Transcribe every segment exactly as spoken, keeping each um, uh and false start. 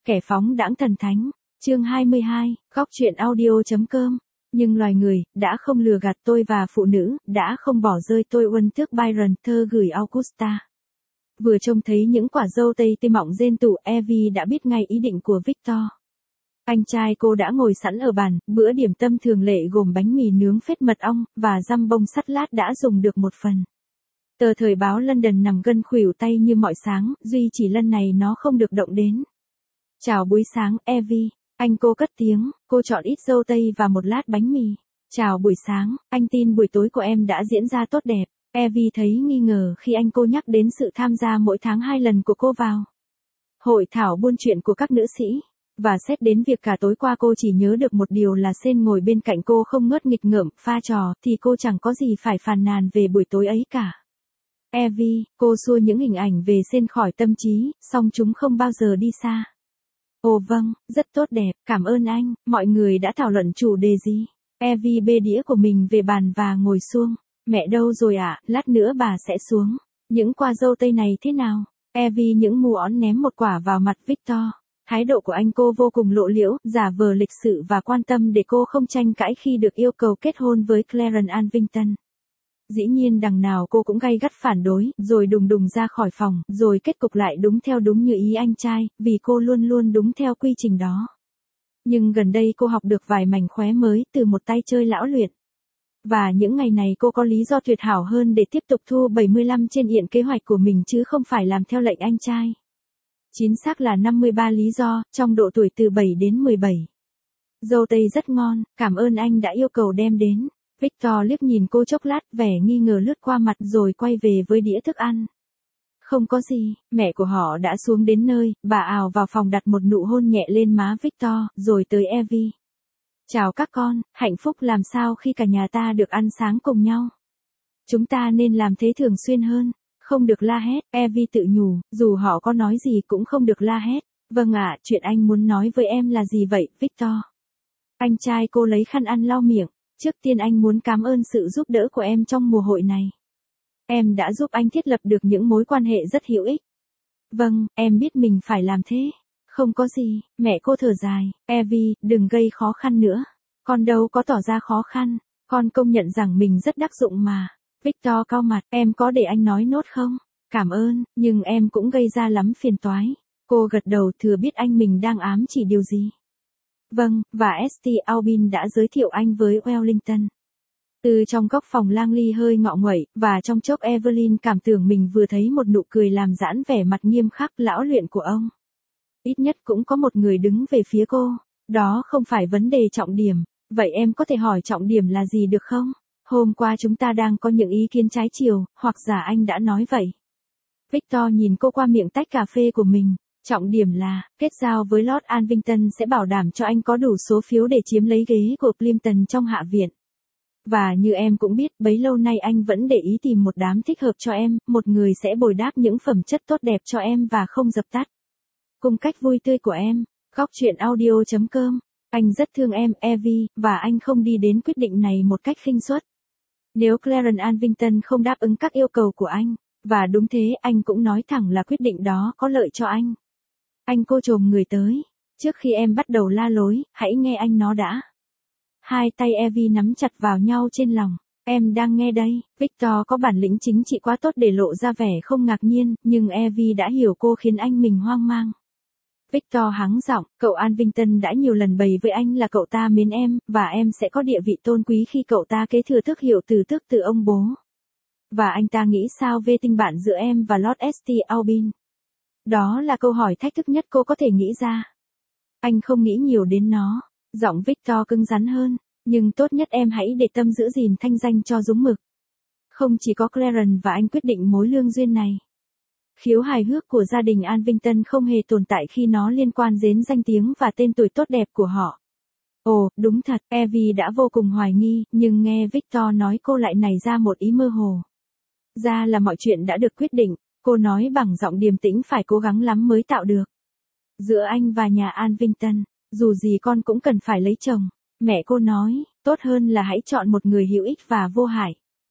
Kẻ phóng đãng thần thánh, chương hai mươi hai, góc truyện audio.com. Nhưng loài người, đã không lừa gạt tôi và phụ nữ, đã không bỏ rơi tôi. Uân tước Byron, thơ gửi Augusta. Vừa trông thấy những quả dâu tây tươi mọng trên tủ, Evie đã biết ngay ý định của Victor. Anh trai cô đã ngồi sẵn ở bàn, bữa điểm tâm thường lệ gồm bánh mì nướng phết mật ong, và dăm bông sắt lát đã dùng được một phần. Tờ thời báo London nằm gân khuỷu tay như mọi sáng, duy chỉ lần này nó không được động đến. Chào buổi sáng, Evie. Anh cô cất tiếng, cô chọn ít dâu tây và một lát bánh mì. Chào buổi sáng, anh tin buổi tối của em đã diễn ra tốt đẹp. Evie thấy nghi ngờ khi anh cô nhắc đến sự tham gia mỗi tháng hai lần của cô vào hội thảo buôn chuyện của các nữ sĩ. Và xét đến việc cả tối qua cô chỉ nhớ được một điều là Sen ngồi bên cạnh cô không ngớt nghịch ngợm, pha trò, thì cô chẳng có gì phải phàn nàn về buổi tối ấy cả. Evie, cô xua những hình ảnh về Sen khỏi tâm trí, song chúng không bao giờ đi xa. Ồ vâng, rất tốt đẹp, cảm ơn anh. Mọi người đã thảo luận chủ đề gì? Evie bê đĩa của mình về bàn và ngồi xuống. Mẹ đâu rồi ạ, à? Lát nữa bà sẽ xuống. Những quả dâu tây này thế nào? Evie những mù ón ném một quả vào mặt Victor. Thái độ của anh cô vô cùng lộ liễu, giả vờ lịch sự và quan tâm để cô không tranh cãi khi được yêu cầu kết hôn với Clarence Alvington. Dĩ nhiên đằng nào cô cũng gay gắt phản đối, rồi đùng đùng ra khỏi phòng, rồi kết cục lại đúng theo đúng như ý anh trai, vì cô luôn luôn đúng theo quy trình đó. Nhưng gần đây cô học được vài mảnh khóe mới từ một tay chơi lão luyện. Và những ngày này cô có lý do tuyệt hảo hơn để tiếp tục thu bảy mươi lăm trên iyện kế hoạch của mình chứ không phải làm theo lệnh anh trai. Chính xác là năm mươi ba lý do, trong độ tuổi từ bảy đến mười bảy. Dâu tây rất ngon, cảm ơn anh đã yêu cầu đem đến. Victor liếc nhìn cô chốc lát, vẻ nghi ngờ lướt qua mặt rồi quay về với đĩa thức ăn. Không có gì, mẹ của họ đã xuống đến nơi, bà ào vào phòng đặt một nụ hôn nhẹ lên má Victor, rồi tới Evie. Chào các con, hạnh phúc làm sao khi cả nhà ta được ăn sáng cùng nhau. Chúng ta nên làm thế thường xuyên hơn, không được la hét, Evie tự nhủ, dù họ có nói gì cũng không được la hét. Vâng ạ, chuyện anh muốn nói với em là gì vậy, Victor? Anh trai cô lấy khăn ăn lau miệng. Trước tiên anh muốn cảm ơn sự giúp đỡ của em trong mùa hội này. Em đã giúp anh thiết lập được những mối quan hệ rất hữu ích. Vâng, em biết mình phải làm thế. Không có gì, mẹ cô thở dài. Evie, đừng gây khó khăn nữa. Con đâu có tỏ ra khó khăn. Con công nhận rằng mình rất đắc dụng mà. Victor cau mặt, em có để anh nói nốt không? Cảm ơn, nhưng em cũng gây ra lắm phiền toái. Cô gật đầu, thừa biết anh mình đang ám chỉ điều gì. Vâng, và ét tê Albin đã giới thiệu anh với Wellington. Từ trong góc phòng Langley hơi ngọ nguậy, và trong chốc Evelyn cảm tưởng mình vừa thấy một nụ cười làm giãn vẻ mặt nghiêm khắc lão luyện của ông. Ít nhất cũng có một người đứng về phía cô. Đó không phải vấn đề trọng điểm. Vậy em có thể hỏi trọng điểm là gì được không? Hôm qua chúng ta đang có những ý kiến trái chiều, hoặc giả anh đã nói vậy. Victor nhìn cô qua miệng tách cà phê của mình. Trọng điểm là, kết giao với Lord Alvington sẽ bảo đảm cho anh có đủ số phiếu để chiếm lấy ghế của Plimpton trong Hạ viện. Và như em cũng biết, bấy lâu nay anh vẫn để ý tìm một đám thích hợp cho em, một người sẽ bồi đáp những phẩm chất tốt đẹp cho em và không dập tắt cung cách vui tươi của em. Góc truyện audio.com. Anh rất thương em, Evie, và anh không đi đến quyết định này một cách khinh suất. Nếu Clarence Alvington không đáp ứng các yêu cầu của anh, và đúng thế, anh cũng nói thẳng là quyết định đó có lợi cho anh. Anh cô chồm người tới. Trước khi em bắt đầu la lối, hãy nghe anh nó đã. Hai tay Evie nắm chặt vào nhau trên lòng. Em đang nghe đây. Victor có bản lĩnh chính trị quá tốt để lộ ra vẻ không ngạc nhiên, nhưng Evie đã hiểu cô khiến anh mình hoang mang. Victor hắng giọng, cậu Alvington đã nhiều lần bày với anh là cậu ta mến em, và em sẽ có địa vị tôn quý khi cậu ta kế thừa tước hiệu từ tước từ ông bố. Và anh ta nghĩ sao về tình bạn giữa em và Lord ét tê Albin? Đó là câu hỏi thách thức nhất cô có thể nghĩ ra. Anh không nghĩ nhiều đến nó. Giọng Victor cứng rắn hơn. Nhưng tốt nhất em hãy để tâm giữ gìn thanh danh cho đúng mực. Không chỉ có Clarence và anh quyết định mối lương duyên này. Khiếu hài hước của gia đình Alvington không hề tồn tại khi nó liên quan đến danh tiếng và tên tuổi tốt đẹp của họ. Ồ, đúng thật, Evie đã vô cùng hoài nghi, nhưng nghe Victor nói cô lại nảy ra một ý mơ hồ. Ra là mọi chuyện đã được quyết định, cô nói bằng giọng điềm tĩnh, phải cố gắng lắm mới tạo được. Giữa anh và nhà Alvington, dù gì con cũng cần phải lấy chồng. Mẹ cô nói, tốt hơn là hãy chọn một người hữu ích và vô hại.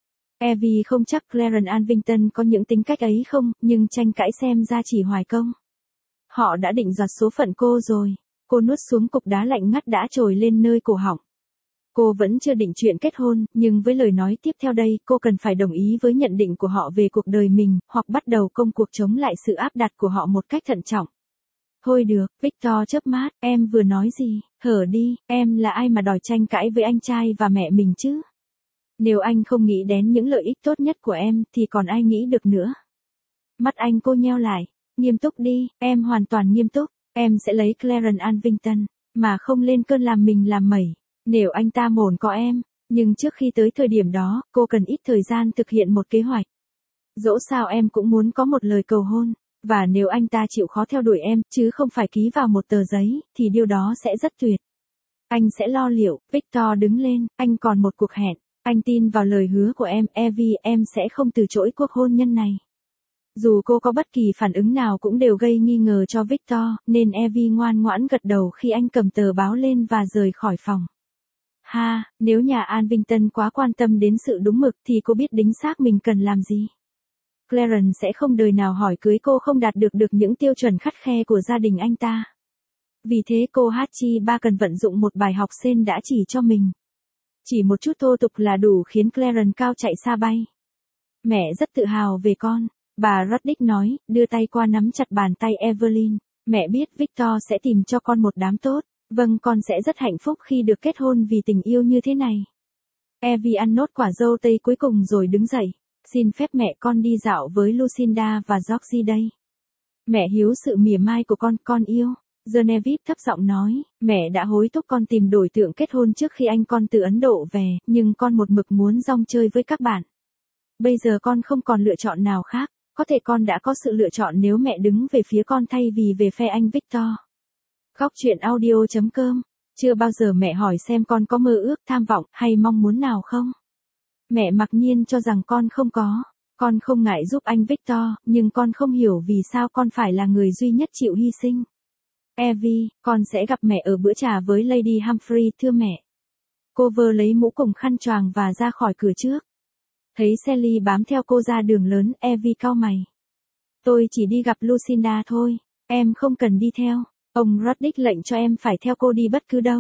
Evie không chắc Clarence Alvington có những tính cách ấy không, nhưng tranh cãi xem ra chỉ hoài công. Họ đã định đoạt số phận cô rồi. Cô nuốt xuống cục đá lạnh ngắt đã trồi lên nơi cổ họng. Cô vẫn chưa định chuyện kết hôn, nhưng với lời nói tiếp theo đây, cô cần phải đồng ý với nhận định của họ về cuộc đời mình, hoặc bắt đầu công cuộc chống lại sự áp đặt của họ một cách thận trọng. Thôi được, Victor chớp mắt, em vừa nói gì, hở đi, em là ai mà đòi tranh cãi với anh trai và mẹ mình chứ? Nếu anh không nghĩ đến những lợi ích tốt nhất của em, thì còn ai nghĩ được nữa? Mắt anh cô nheo lại, nghiêm túc đi, em hoàn toàn nghiêm túc, em sẽ lấy Clarence Alvington, mà không lên cơn làm mình làm mẩy. Nếu anh ta mồn có em, nhưng trước khi tới thời điểm đó, cô cần ít thời gian thực hiện một kế hoạch. Dẫu sao em cũng muốn có một lời cầu hôn, và nếu anh ta chịu khó theo đuổi em, chứ không phải ký vào một tờ giấy, thì điều đó sẽ rất tuyệt. Anh sẽ lo liệu, Victor đứng lên, anh còn một cuộc hẹn, anh tin vào lời hứa của em, Evie, em sẽ không từ chối cuộc hôn nhân này. Dù cô có bất kỳ phản ứng nào cũng đều gây nghi ngờ cho Victor, nên Evie ngoan ngoãn gật đầu khi anh cầm tờ báo lên và rời khỏi phòng. Ha, nếu nhà Alvington quá quan tâm đến sự đúng mực thì cô biết đính xác mình cần làm gì. Clarence sẽ không đời nào hỏi cưới cô không đạt được được những tiêu chuẩn khắt khe của gia đình anh ta. Vì thế cô Hachi ba cần vận dụng một bài học Sen đã chỉ cho mình. Chỉ một chút thô tục là đủ khiến Clarence cao chạy xa bay. Mẹ rất tự hào về con, bà Roddick nói, đưa tay qua nắm chặt bàn tay Evelyn. Mẹ biết Victor sẽ tìm cho con một đám tốt. Vâng, con sẽ rất hạnh phúc khi được kết hôn vì tình yêu như thế này. Evie ăn nốt quả dâu tây cuối cùng rồi đứng dậy. Xin phép mẹ con đi dạo với Lucinda và Georgie đây. Mẹ hiếu sự mỉa mai của con, con yêu. Genevieve thấp giọng nói, mẹ đã hối thúc con tìm đối tượng kết hôn trước khi anh con từ Ấn Độ về, nhưng con một mực muốn rong chơi với các bạn. Bây giờ con không còn lựa chọn nào khác, có thể con đã có sự lựa chọn nếu mẹ đứng về phía con thay vì về phe anh Victor. Góc chuyện audio chấm com. Chưa bao giờ mẹ hỏi xem con có mơ ước, tham vọng hay mong muốn nào không? Mẹ mặc nhiên cho rằng con không có. Con không ngại giúp anh Victor, nhưng con không hiểu vì sao con phải là người duy nhất chịu hy sinh. Evie, con sẽ gặp mẹ ở bữa trà với Lady Humphrey, thưa mẹ. Cô vơ lấy mũ cùng khăn choàng và ra khỏi cửa trước. Thấy Sally bám theo cô ra đường lớn, Evie cau mày. Tôi chỉ đi gặp Lucinda thôi, em không cần đi theo. Ông Roddick lệnh cho em phải theo cô đi bất cứ đâu.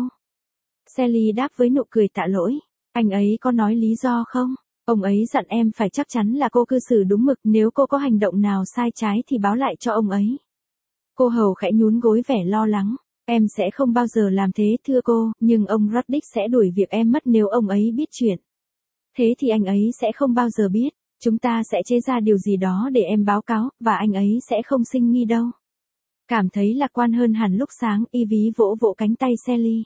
Sally đáp với nụ cười tạ lỗi. Anh ấy có nói lý do không? Ông ấy dặn em phải chắc chắn là cô cư xử đúng mực, nếu cô có hành động nào sai trái thì báo lại cho ông ấy. Cô hầu khẽ nhún gối vẻ lo lắng. Em sẽ không bao giờ làm thế thưa cô, nhưng ông Roddick sẽ đuổi việc em mất nếu ông ấy biết chuyện. Thế thì anh ấy sẽ không bao giờ biết. Chúng ta sẽ chế ra điều gì đó để em báo cáo, và anh ấy sẽ không sinh nghi đâu. Cảm thấy lạc quan hơn hẳn lúc sáng, Ivy vỗ vỗ cánh tay Sally.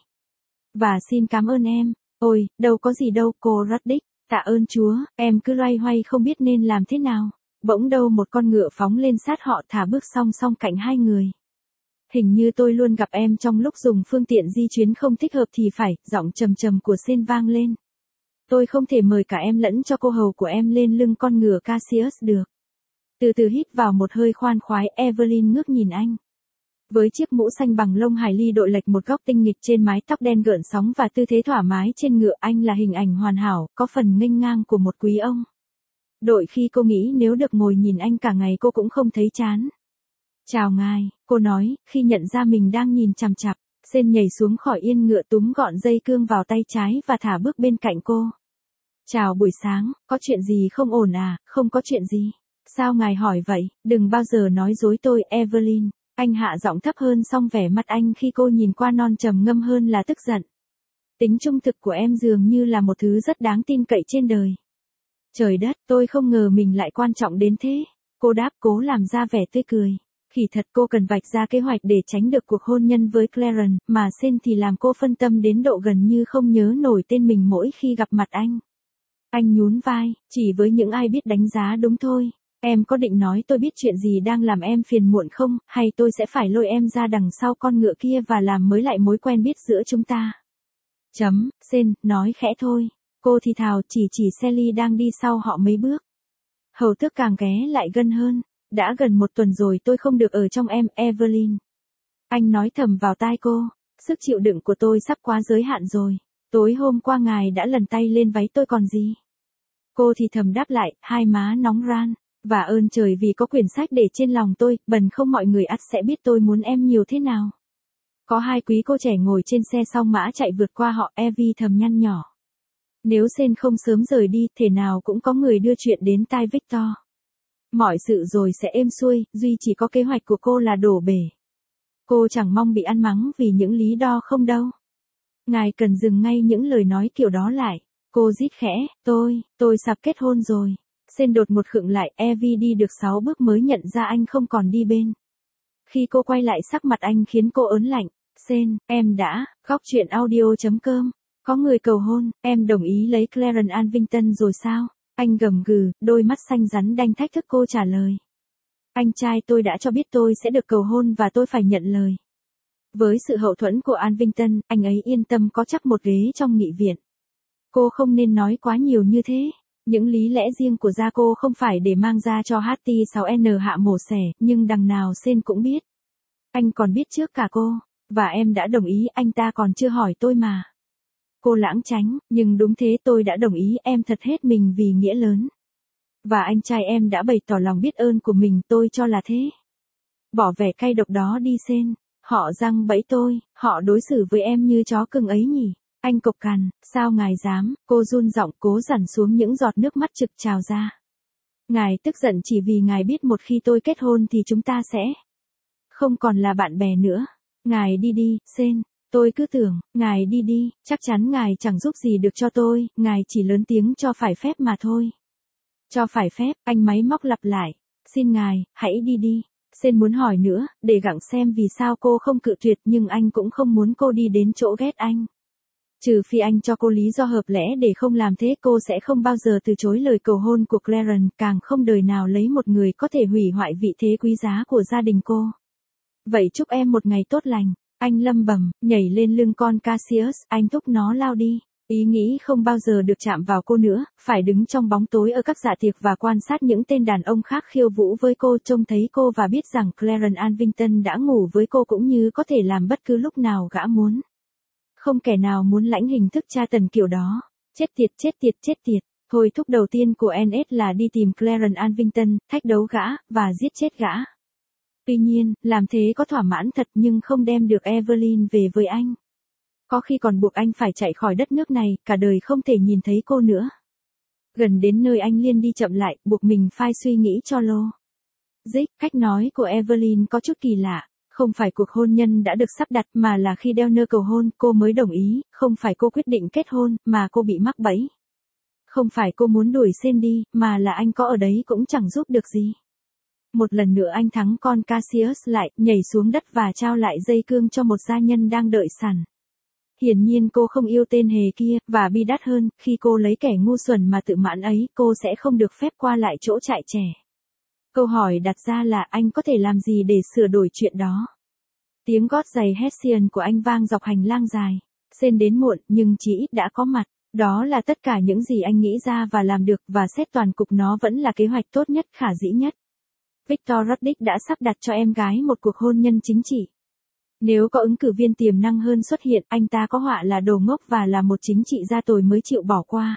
Và xin cảm ơn em. Ôi, đâu có gì đâu, cô Roddick. Tạ ơn Chúa, em cứ loay hoay không biết nên làm thế nào. Bỗng đâu một con ngựa phóng lên sát họ, thả bước song song cạnh hai người. Hình như tôi luôn gặp em trong lúc dùng phương tiện di chuyến không thích hợp thì phải, giọng trầm trầm của Sen vang lên. Tôi không thể mời cả em lẫn cho cô hầu của em lên lưng con ngựa Cassius được. Từ từ hít vào một hơi khoan khoái, Evelyn ngước nhìn anh. Với chiếc mũ xanh bằng lông hải ly đội lệch một góc tinh nghịch trên mái tóc đen gợn sóng và tư thế thoải mái trên ngựa, anh là hình ảnh hoàn hảo, có phần nghênh ngang của một quý ông. Đôi khi cô nghĩ nếu được ngồi nhìn anh cả ngày cô cũng không thấy chán. Chào ngài, cô nói, khi nhận ra mình đang nhìn chằm chặp. Sen nhảy xuống khỏi yên ngựa, túm gọn dây cương vào tay trái và thả bước bên cạnh cô. Chào buổi sáng, có chuyện gì không ổn à? Không có chuyện gì. Sao ngài hỏi vậy? Đừng bao giờ nói dối tôi, Evelyn. Anh hạ giọng thấp hơn, song vẻ mặt anh khi cô nhìn qua non trầm ngâm hơn là tức giận. Tính trung thực của em dường như là một thứ rất đáng tin cậy trên đời. Trời đất, tôi không ngờ mình lại quan trọng đến thế. Cô đáp, cố làm ra vẻ tươi cười. Kỳ thật cô cần vạch ra kế hoạch để tránh được cuộc hôn nhân với Clarence, mà Sen thì làm cô phân tâm đến độ gần như không nhớ nổi tên mình mỗi khi gặp mặt anh. Anh nhún vai, chỉ với những ai biết đánh giá đúng thôi. Em có định nói tôi biết chuyện gì đang làm em phiền muộn không, hay tôi sẽ phải lôi em ra đằng sau con ngựa kia và làm mới lại mối quen biết giữa chúng ta? Chấm, Sen, nói khẽ thôi. Cô thì thào, chỉ chỉ Sally đang đi sau họ mấy bước. Hầu tước càng ghé lại gần hơn. Đã gần một tuần rồi tôi không được ở trong em, Evelyn. Anh nói thầm vào tai cô. Sức chịu đựng của tôi sắp quá giới hạn rồi. Tối hôm qua ngài đã lần tay lên váy tôi còn gì. Cô thì thầm đáp lại, hai má nóng ran. Và ơn trời vì có quyển sách để trên lòng tôi, bần không mọi người ắt sẽ biết tôi muốn em nhiều thế nào. Có hai quý cô trẻ ngồi trên xe song mã chạy vượt qua họ, Evie thầm nhăn nhỏ. Nếu Sen không sớm rời đi, thể nào cũng có người đưa chuyện đến tai Victor. Mọi sự rồi sẽ êm xuôi, duy chỉ có kế hoạch của cô là đổ bể. Cô chẳng mong bị ăn mắng vì những lý do không đâu. Ngài cần dừng ngay những lời nói kiểu đó lại. Cô rít khẽ, tôi, tôi sắp kết hôn rồi. Sen đột một khựng lại, Evie đi được sáu bước mới nhận ra anh không còn đi bên. Khi cô quay lại sắc mặt anh khiến cô ớn lạnh. Sen, em đã, góc chuyện audio.com. Có người cầu hôn, em đồng ý lấy Clarence Alvington rồi sao? Anh gầm gừ, đôi mắt xanh rắn đanh thách thức cô trả lời. Anh trai tôi đã cho biết tôi sẽ được cầu hôn và tôi phải nhận lời. Với sự hậu thuẫn của Alvington, anh ấy yên tâm có chắc một ghế trong nghị viện. Cô không nên nói quá nhiều như thế. Những lý lẽ riêng của gia cô không phải để mang ra cho hát tê sáu en hạ mổ xẻ, nhưng đằng nào Sen cũng biết. Anh còn biết trước cả cô, và em đã đồng ý, anh ta còn chưa hỏi tôi mà. Cô lãng tránh, nhưng đúng thế, tôi đã đồng ý, em thật hết mình vì nghĩa lớn. Và anh trai em đã bày tỏ lòng biết ơn của mình, tôi cho là thế. Bỏ vẻ cay độc đó đi Sen, họ giăng bẫy tôi, họ đối xử với em như chó cưng ấy nhỉ. Anh cộc cằn, sao ngài dám, cô run giọng cố dằn xuống những giọt nước mắt trực trào ra. Ngài tức giận chỉ vì ngài biết một khi tôi kết hôn thì chúng ta sẽ không còn là bạn bè nữa. Ngài đi đi, Sen. Tôi cứ tưởng, ngài đi đi, chắc chắn ngài chẳng giúp gì được cho tôi, ngài chỉ lớn tiếng cho phải phép mà thôi. Cho phải phép, anh máy móc lặp lại. Xin ngài, hãy đi đi. Sen muốn hỏi nữa, để gặng xem vì sao cô không cự tuyệt, nhưng anh cũng không muốn cô đi đến chỗ ghét anh. Trừ phi anh cho cô lý do hợp lẽ để không làm thế, cô sẽ không bao giờ từ chối lời cầu hôn của Clarence, càng không đời nào lấy một người có thể hủy hoại vị thế quý giá của gia đình cô. Vậy chúc em một ngày tốt lành. Anh lầm bầm, nhảy lên lưng con Cassius, anh thúc nó lao đi. Ý nghĩ không bao giờ được chạm vào cô nữa, phải đứng trong bóng tối ở các dạ tiệc và quan sát những tên đàn ông khác khiêu vũ với cô, trông thấy cô và biết rằng Clarence Alvington đã ngủ với cô cũng như có thể làm bất cứ lúc nào gã muốn. Không kẻ nào muốn lãnh hình thức tra tấn kiểu đó. Chết tiệt, chết tiệt, chết tiệt. Thôi thúc đầu tiên của en ét là đi tìm Clarence Alvington, thách đấu gã, và giết chết gã. Tuy nhiên, làm thế có thỏa mãn thật nhưng không đem được Evelyn về với anh. Có khi còn buộc anh phải chạy khỏi đất nước này, cả đời không thể nhìn thấy cô nữa. Gần đến nơi anh liền đi chậm lại, buộc mình phải suy nghĩ cho lô. Dích, cách nói của Evelyn có chút kỳ lạ. Không phải cuộc hôn nhân đã được sắp đặt mà là khi Dellner cầu hôn cô mới đồng ý, không phải cô quyết định kết hôn mà cô bị mắc bẫy. Không phải cô muốn đuổi Sen đi, mà là anh có ở đấy cũng chẳng giúp được gì. Một lần nữa anh thắng con Cassius lại, nhảy xuống đất và trao lại dây cương cho một gia nhân đang đợi sẵn. Hiển nhiên cô không yêu tên hề kia, và bi đát hơn, khi cô lấy kẻ ngu xuẩn mà tự mãn ấy, cô sẽ không được phép qua lại chỗ trại trẻ. Câu hỏi đặt ra là anh có thể làm gì để sửa đổi chuyện đó. Tiếng gót giày Hessian của anh vang dọc hành lang dài. Sen đến muộn, nhưng chỉ ít đã có mặt. Đó là tất cả những gì anh nghĩ ra và làm được, và xét toàn cục nó vẫn là kế hoạch tốt nhất, khả dĩ nhất. Victor Roddick đã sắp đặt cho em gái một cuộc hôn nhân chính trị. Nếu có ứng cử viên tiềm năng hơn xuất hiện, anh ta có họa là đồ ngốc và là một chính trị gia tồi mới chịu bỏ qua.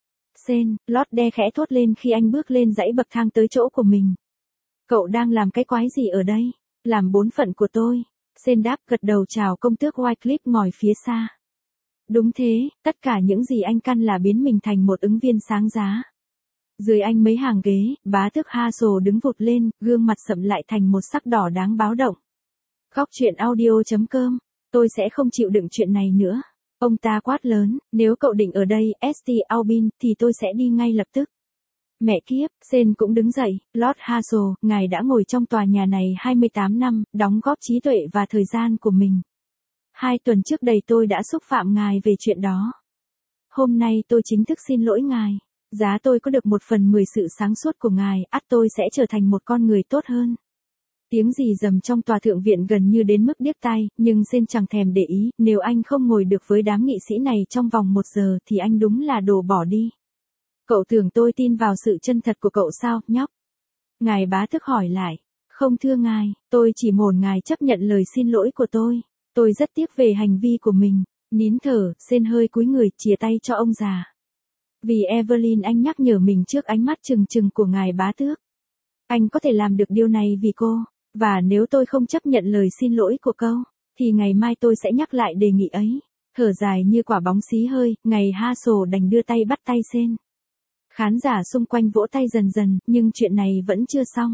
Sen, Lorde khẽ thốt lên khi anh bước lên dãy bậc thang tới chỗ của mình. Cậu đang làm cái quái gì ở đây? Làm bổn phận của tôi. Sen đáp gật đầu chào công tước Wycliffe ngồi phía xa. Đúng thế, tất cả những gì anh căn là biến mình thành một ứng viên sáng giá. Dưới anh mấy hàng ghế, bá tước Hazel đứng vụt lên, gương mặt sậm lại thành một sắc đỏ đáng báo động. Góc chuyện audio.com, tôi sẽ không chịu đựng chuyện này nữa. Ông ta quát lớn, nếu cậu định ở đây, ét tê Albin, thì tôi sẽ đi ngay lập tức. Mẹ kiếp, Sen cũng đứng dậy, Lord Hazel, ngài đã ngồi trong tòa nhà này hai mươi tám năm, đóng góp trí tuệ và thời gian của mình. Hai tuần trước đây tôi đã xúc phạm ngài về chuyện đó. Hôm nay tôi chính thức xin lỗi ngài. Giá tôi có được một phần mười sự sáng suốt của ngài, ắt tôi sẽ trở thành một con người tốt hơn. Tiếng rì rầm trong tòa thượng viện gần như đến mức điếc tai, nhưng Sen chẳng thèm để ý, nếu anh không ngồi được với đám nghị sĩ này trong vòng một giờ thì anh đúng là đồ bỏ đi. Cậu tưởng tôi tin vào sự chân thật của cậu sao, nhóc? Ngài bá tước hỏi lại. Không thưa ngài, tôi chỉ mồn ngài chấp nhận lời xin lỗi của tôi. Tôi rất tiếc về hành vi của mình. Nín thở, Sen hơi cúi người, chìa tay cho ông già. Vì Evelyn anh nhắc nhở mình trước ánh mắt trừng trừng của ngài bá tước. Anh có thể làm được điều này vì cô, và nếu tôi không chấp nhận lời xin lỗi của câu, thì ngày mai tôi sẽ nhắc lại đề nghị ấy. Thở dài như quả bóng xí hơi, ngày Hassel đành đưa tay bắt tay Sen. Khán giả xung quanh vỗ tay dần dần, nhưng chuyện này vẫn chưa xong.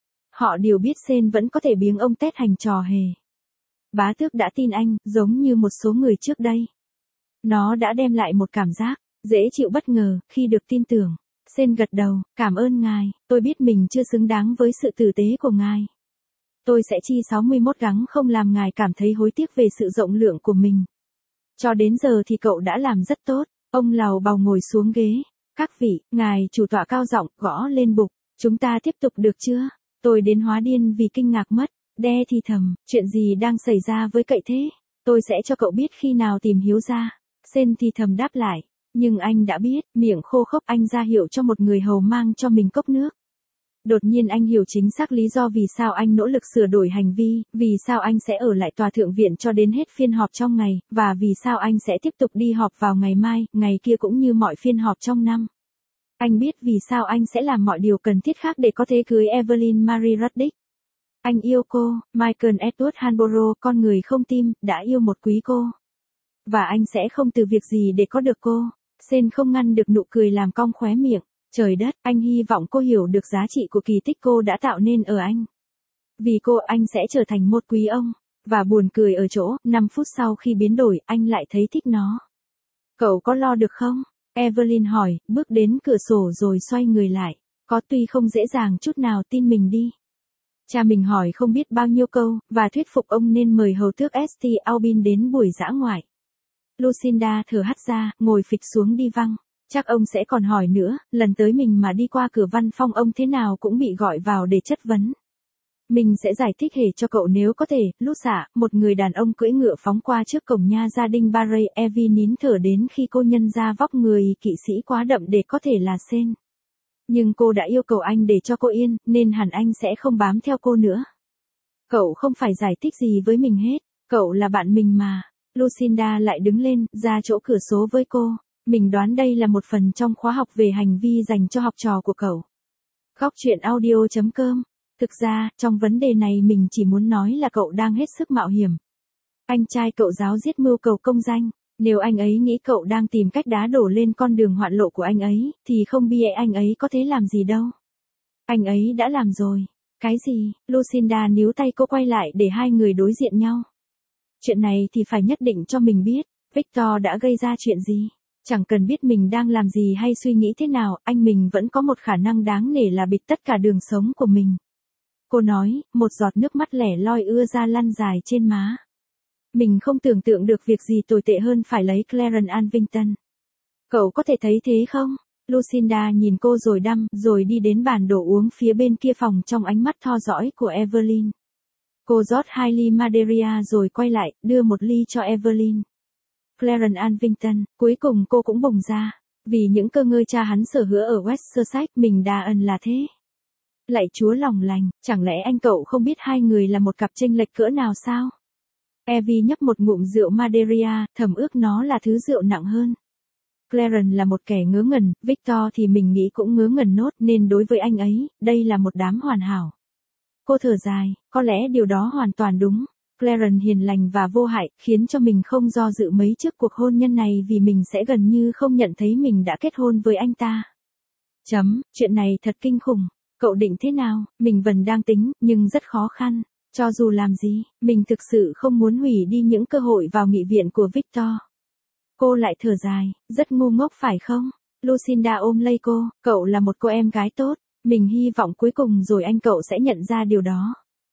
Họ đều biết Sen vẫn có thể biếng ông Ted hành trò hề. Bá tước đã tin anh, giống như một số người trước đây. Nó đã đem lại một cảm giác dễ chịu bất ngờ khi được tin tưởng. Sen gật đầu, cảm ơn ngài, tôi biết mình chưa xứng đáng với sự tử tế của ngài. Tôi sẽ chi sáu mươi mốt gắng không làm ngài cảm thấy hối tiếc về sự rộng lượng của mình. Cho đến giờ thì cậu đã làm rất tốt. Ông lào bào ngồi xuống ghế. Các vị, ngài chủ tọa cao giọng gõ lên bục. Chúng ta tiếp tục được chưa? Tôi đến hóa điên vì kinh ngạc mất. Đe thì thầm, chuyện gì đang xảy ra với cậy thế? Tôi sẽ cho cậu biết khi nào tìm hiểu ra. Sen thì thầm đáp lại. Nhưng anh đã biết, miệng khô khốc anh ra hiệu cho một người hầu mang cho mình cốc nước. Đột nhiên anh hiểu chính xác lý do vì sao anh nỗ lực sửa đổi hành vi, vì sao anh sẽ ở lại tòa thượng viện cho đến hết phiên họp trong ngày, và vì sao anh sẽ tiếp tục đi họp vào ngày mai, ngày kia cũng như mọi phiên họp trong năm. Anh biết vì sao anh sẽ làm mọi điều cần thiết khác để có thể cưới Evelyn Marie Ruddick. Anh yêu cô, Michael Edward Hanborough, con người không tim, đã yêu một quý cô. Và anh sẽ không từ việc gì để có được cô. Sen không ngăn được nụ cười làm cong khóe miệng. Trời đất, anh hy vọng cô hiểu được giá trị của kỳ tích cô đã tạo nên ở anh. Vì cô anh sẽ trở thành một quý ông. Và buồn cười ở chỗ, năm phút sau khi biến đổi, anh lại thấy thích nó. Cậu có lo được không? Evelyn hỏi, bước đến cửa sổ rồi xoay người lại. Có, tuy không dễ dàng chút nào, tin mình đi. Cha mình hỏi không biết bao nhiêu câu, và thuyết phục ông nên mời hầu tước ét tê Albin đến buổi dã ngoại. Lucinda thở hắt ra, ngồi phịch xuống đi văng. Chắc ông sẽ còn hỏi nữa, lần tới mình mà đi qua cửa văn phòng ông thế nào cũng bị gọi vào để chất vấn. Mình sẽ giải thích hề cho cậu nếu có thể. Lúc xạ, một người đàn ông cưỡi ngựa phóng qua trước cổng nha gia đình Barry. Evie nín thở đến khi cô nhân ra vóc người kỵ sĩ quá đậm để có thể là Sen. Nhưng cô đã yêu cầu anh để cho cô yên, nên hẳn anh sẽ không bám theo cô nữa. Cậu không phải giải thích gì với mình hết, cậu là bạn mình mà. Lucinda lại đứng lên, ra chỗ cửa sổ với cô. Mình đoán đây là một phần trong khóa học về hành vi dành cho học trò của cậu. Góc chuyện audio chấm com. Thực ra, trong vấn đề này mình chỉ muốn nói là cậu đang hết sức mạo hiểm. Anh trai cậu giáo giết mưu cầu công danh. Nếu anh ấy nghĩ cậu đang tìm cách đá đổ lên con đường hoạn lộ của anh ấy, thì không biết anh ấy có thể làm gì đâu. Anh ấy đã làm rồi. Cái gì? Lucinda níu tay cô quay lại để hai người đối diện nhau. Chuyện này thì phải nhất định cho mình biết, Victor đã gây ra chuyện gì. Chẳng cần biết mình đang làm gì hay suy nghĩ thế nào, anh mình vẫn có một khả năng đáng nể là bịt tất cả đường sống của mình. Cô nói, một giọt nước mắt lẻ loi ưa ra lăn dài trên má. Mình không tưởng tượng được việc gì tồi tệ hơn phải lấy Clarence Alvington. Cậu có thể thấy thế không? Lucinda nhìn cô rồi đăm, rồi đi đến bàn đồ uống phía bên kia phòng trong ánh mắt tho dõi của Evelyn. Cô rót hai ly Madeira rồi quay lại, đưa một ly cho Evelyn. Clarence Alvington, cuối cùng cô cũng bùng ra. Vì những cơ ngơi cha hắn sở hữu ở West Sussex, mình đà ẩn là thế. Lạy Chúa lòng lành, chẳng lẽ anh cậu không biết hai người là một cặp chênh lệch cỡ nào sao? Evie nhấp một ngụm rượu Madeira, thầm ước nó là thứ rượu nặng hơn. Clarence là một kẻ ngớ ngẩn, Victor thì mình nghĩ cũng ngớ ngẩn nốt, nên đối với anh ấy, đây là một đám hoàn hảo. Cô thở dài, có lẽ điều đó hoàn toàn đúng. Clarence hiền lành và vô hại, khiến cho mình không do dự mấy trước cuộc hôn nhân này vì mình sẽ gần như không nhận thấy mình đã kết hôn với anh ta. Chấm, chuyện này thật kinh khủng. Cậu định thế nào? Mình vẫn đang tính, nhưng rất khó khăn. Cho dù làm gì, mình thực sự không muốn hủy đi những cơ hội vào nghị viện của Victor. Cô lại thở dài, rất ngu ngốc phải không? Lucinda ôm lấy cô, cậu là một cô em gái tốt. Mình hy vọng cuối cùng rồi anh cậu sẽ nhận ra điều đó.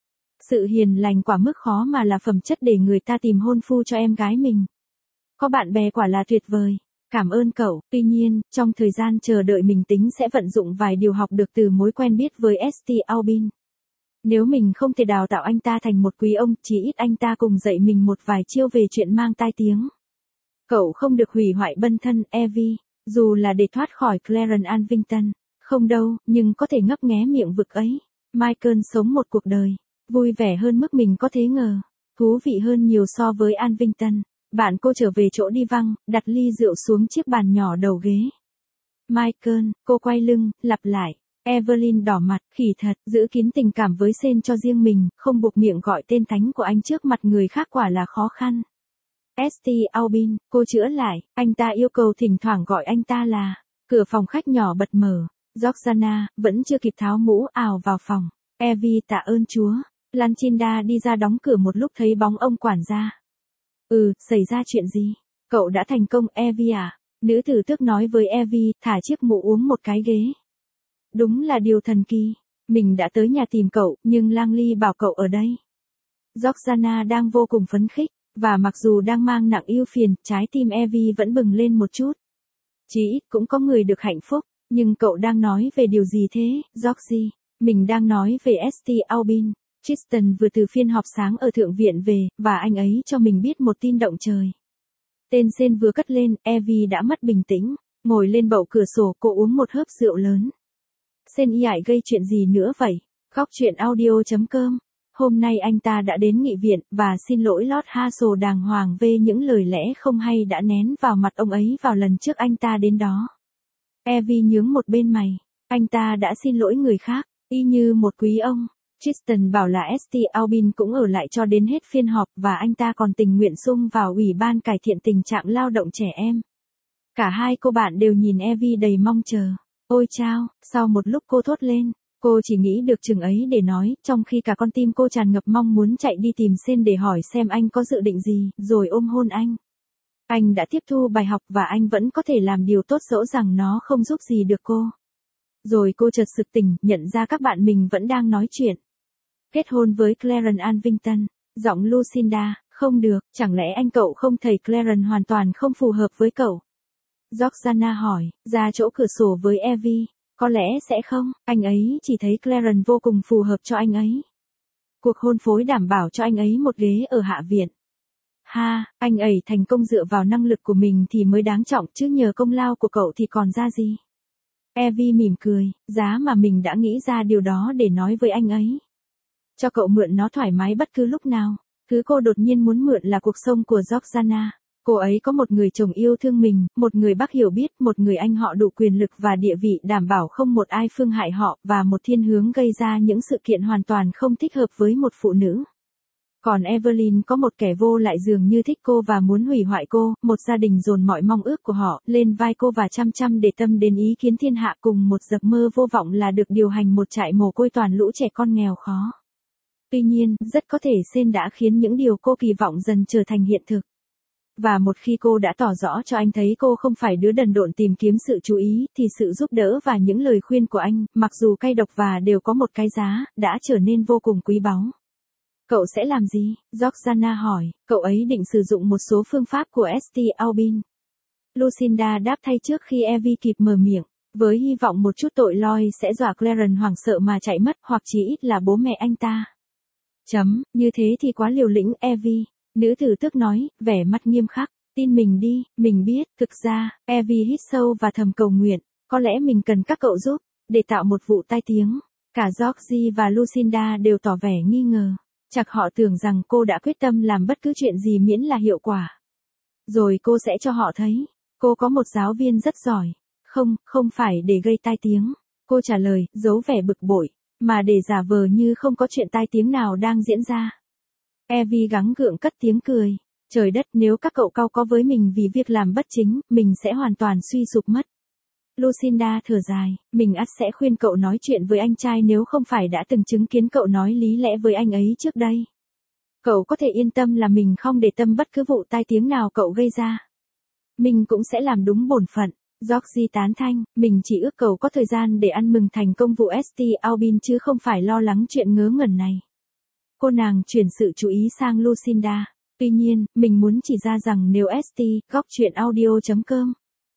Sự hiền lành quả mức khó mà là phẩm chất để người ta tìm hôn phu cho em gái mình. Có bạn bè quả là tuyệt vời. Cảm ơn cậu. Tuy nhiên, trong thời gian chờ đợi mình tính sẽ vận dụng vài điều học được từ mối quen biết với ét tê Albin. Nếu mình không thể đào tạo anh ta thành một quý ông, chỉ ít anh ta cùng dạy mình một vài chiêu về chuyện mang tai tiếng. Cậu không được hủy hoại bân thân, Evie, dù là để thoát khỏi Clarence Alvington. Không đâu, nhưng có thể ngấp nghé miệng vực ấy. Michael sống một cuộc đời vui vẻ hơn mức mình có thể ngờ. Thú vị hơn nhiều so với Alvington. Bạn cô trở về chỗ đi văng, đặt ly rượu xuống chiếc bàn nhỏ đầu ghế. Michael, cô quay lưng, lặp lại. Evelyn đỏ mặt, khỉ thật, giữ kín tình cảm với Sen cho riêng mình, không buộc miệng gọi tên thánh của anh trước mặt người khác quả là khó khăn. ét tê Albin, cô chữa lại, anh ta yêu cầu thỉnh thoảng gọi anh ta là. Cửa phòng khách nhỏ bật mở. Georgiana, vẫn chưa kịp tháo mũ ào vào phòng. Evie tạ ơn Chúa. Lanchinda đi ra đóng cửa một lúc thấy bóng ông quản gia. Ừ, xảy ra chuyện gì? Cậu đã thành công Evie à? Nữ tử tước nói với Evie, thả chiếc mũ uống một cái ghế. Đúng là điều thần kỳ. Mình đã tới nhà tìm cậu, nhưng Langley bảo cậu ở đây. Georgiana đang vô cùng phấn khích, và mặc dù đang mang nặng ưu phiền, trái tim Evie vẫn bừng lên một chút. Chỉ ít cũng có người được hạnh phúc, nhưng cậu đang nói về điều gì thế, Georgie? Mình đang nói về ét tê Albin. Tristan vừa từ phiên họp sáng ở thượng viện về, và anh ấy cho mình biết một tin động trời. Tên Sen vừa cất lên, Evie đã mất bình tĩnh, ngồi lên bậu cửa sổ, cô uống một hớp rượu lớn. Sen y ải gây chuyện gì nữa vậy? Góc chuyện audio chấm com. Hôm nay anh ta đã đến nghị viện, và xin lỗi Lord Hassel đàng hoàng về những lời lẽ không hay đã nén vào mặt ông ấy vào lần trước anh ta đến đó. Evie nhướng một bên mày. Anh ta đã xin lỗi người khác, y như một quý ông. Tristan bảo là ét tê Albin cũng ở lại cho đến hết phiên họp và anh ta còn tình nguyện xung vào Ủy ban cải thiện tình trạng lao động trẻ em. Cả hai cô bạn đều nhìn Evie đầy mong chờ. Ôi chao, sau một lúc cô thốt lên. Cô chỉ nghĩ được chừng ấy để nói, trong khi cả con tim cô tràn ngập mong muốn chạy đi tìm Sen để hỏi xem anh có dự định gì, rồi ôm hôn anh. Anh đã tiếp thu bài học và anh vẫn có thể làm điều tốt dẫu rằng nó không giúp gì được cô. Rồi cô chợt sực tỉnh, nhận ra các bạn mình vẫn đang nói chuyện. Kết hôn với Clarence Alvington, giọng Lucinda, không được, chẳng lẽ anh cậu không thấy Clarence hoàn toàn không phù hợp với cậu? Georgiana hỏi, ra chỗ cửa sổ với Evie. Có lẽ sẽ không, anh ấy chỉ thấy Clarence vô cùng phù hợp cho anh ấy. Cuộc hôn phối đảm bảo cho anh ấy một ghế ở Hạ viện. Ha, anh ấy thành công dựa vào năng lực của mình thì mới đáng trọng chứ nhờ công lao của cậu thì còn ra gì. Evie mỉm cười, giá mà mình đã nghĩ ra điều đó để nói với anh ấy. Cho cậu mượn nó thoải mái bất cứ lúc nào. Thứ cô đột nhiên muốn mượn là cuộc sống của Georgiana. Cô ấy có một người chồng yêu thương mình, một người bác hiểu biết, một người anh họ đủ quyền lực và địa vị đảm bảo không một ai phương hại họ, và một thiên hướng gây ra những sự kiện hoàn toàn không thích hợp với một phụ nữ. Còn Evelyn có một kẻ vô lại dường như thích cô và muốn hủy hoại cô, một gia đình dồn mọi mong ước của họ lên vai cô và chăm chăm để tâm đến ý kiến thiên hạ cùng một giấc mơ vô vọng là được điều hành một trại mồ côi toàn lũ trẻ con nghèo khó. Tuy nhiên, rất có thể Sen đã khiến những điều cô kỳ vọng dần trở thành hiện thực. Và một khi cô đã tỏ rõ cho anh thấy cô không phải đứa đần độn tìm kiếm sự chú ý, thì sự giúp đỡ và những lời khuyên của anh, mặc dù cay độc và đều có một cái giá, đã trở nên vô cùng quý báu. Cậu sẽ làm gì? Georgiana hỏi, cậu ấy định sử dụng một số phương pháp của ét tê Albin. Lucinda đáp thay trước khi Evie kịp mở miệng, với hy vọng một chút tội lỗi sẽ dọa Clarence hoảng sợ mà chạy mất hoặc chỉ ít là bố mẹ anh ta. Chấm, như thế thì quá liều lĩnh Evie. Nữ tử tước nói, vẻ mặt nghiêm khắc, tin mình đi, mình biết, thực ra, Evie hít sâu và thầm cầu nguyện, có lẽ mình cần các cậu giúp, để tạo một vụ tai tiếng. Cả Georgie và Lucinda đều tỏ vẻ nghi ngờ, chắc họ tưởng rằng cô đã quyết tâm làm bất cứ chuyện gì miễn là hiệu quả. Rồi cô sẽ cho họ thấy, cô có một giáo viên rất giỏi, không, không phải để gây tai tiếng, cô trả lời, giấu vẻ bực bội, mà để giả vờ như không có chuyện tai tiếng nào đang diễn ra. Evie gắng gượng cất tiếng cười. Trời đất, nếu các cậu cau có với mình vì việc làm bất chính, mình sẽ hoàn toàn suy sụp mất. Lucinda thở dài, mình ắt sẽ khuyên cậu nói chuyện với anh trai nếu không phải đã từng chứng kiến cậu nói lý lẽ với anh ấy trước đây. Cậu có thể yên tâm là mình không để tâm bất cứ vụ tai tiếng nào cậu gây ra. Mình cũng sẽ làm đúng bổn phận. Georgie tán thanh, mình chỉ ước cậu có thời gian để ăn mừng thành công vụ ét tê Albin chứ không phải lo lắng chuyện ngớ ngẩn này. Cô nàng chuyển sự chú ý sang Lucinda. Tuy nhiên, mình muốn chỉ ra rằng nếu ét tê, góc chuyện audio chấm com,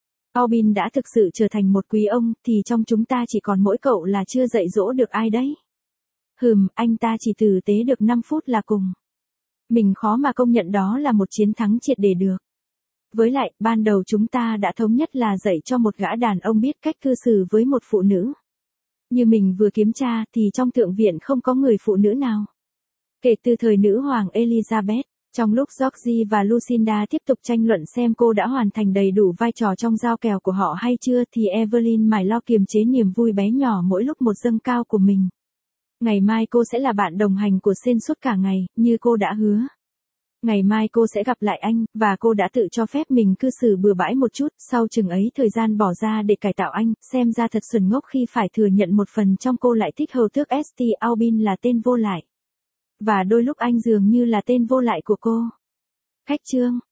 Albin đã thực sự trở thành một quý ông, thì trong chúng ta chỉ còn mỗi cậu là chưa dạy dỗ được ai đấy. Hừm, anh ta chỉ tử tế được năm phút là cùng. Mình khó mà công nhận đó là một chiến thắng triệt để được. Với lại, ban đầu chúng ta đã thống nhất là dạy cho một gã đàn ông biết cách cư xử với một phụ nữ. Như mình vừa kiểm tra thì trong thượng viện không có người phụ nữ nào. Kể từ thời nữ hoàng Elizabeth, Trong lúc Georgie và Lucinda tiếp tục tranh luận xem cô đã hoàn thành đầy đủ vai trò trong giao kèo của họ hay chưa thì Evelyn mải lo kiềm chế niềm vui bé nhỏ mỗi lúc một dâng cao của mình. Ngày mai cô sẽ là bạn đồng hành của Shane suốt cả ngày, như cô đã hứa. Ngày mai cô sẽ gặp lại anh, và cô đã tự cho phép mình cư xử bừa bãi một chút, sau chừng ấy thời gian bỏ ra để cải tạo anh, xem ra thật xuẩn ngốc khi phải thừa nhận một phần trong cô lại thích hầu tước ét tê Albin là tên vô lại. Và đôi lúc anh dường như là tên vô lại của cô. Khách chương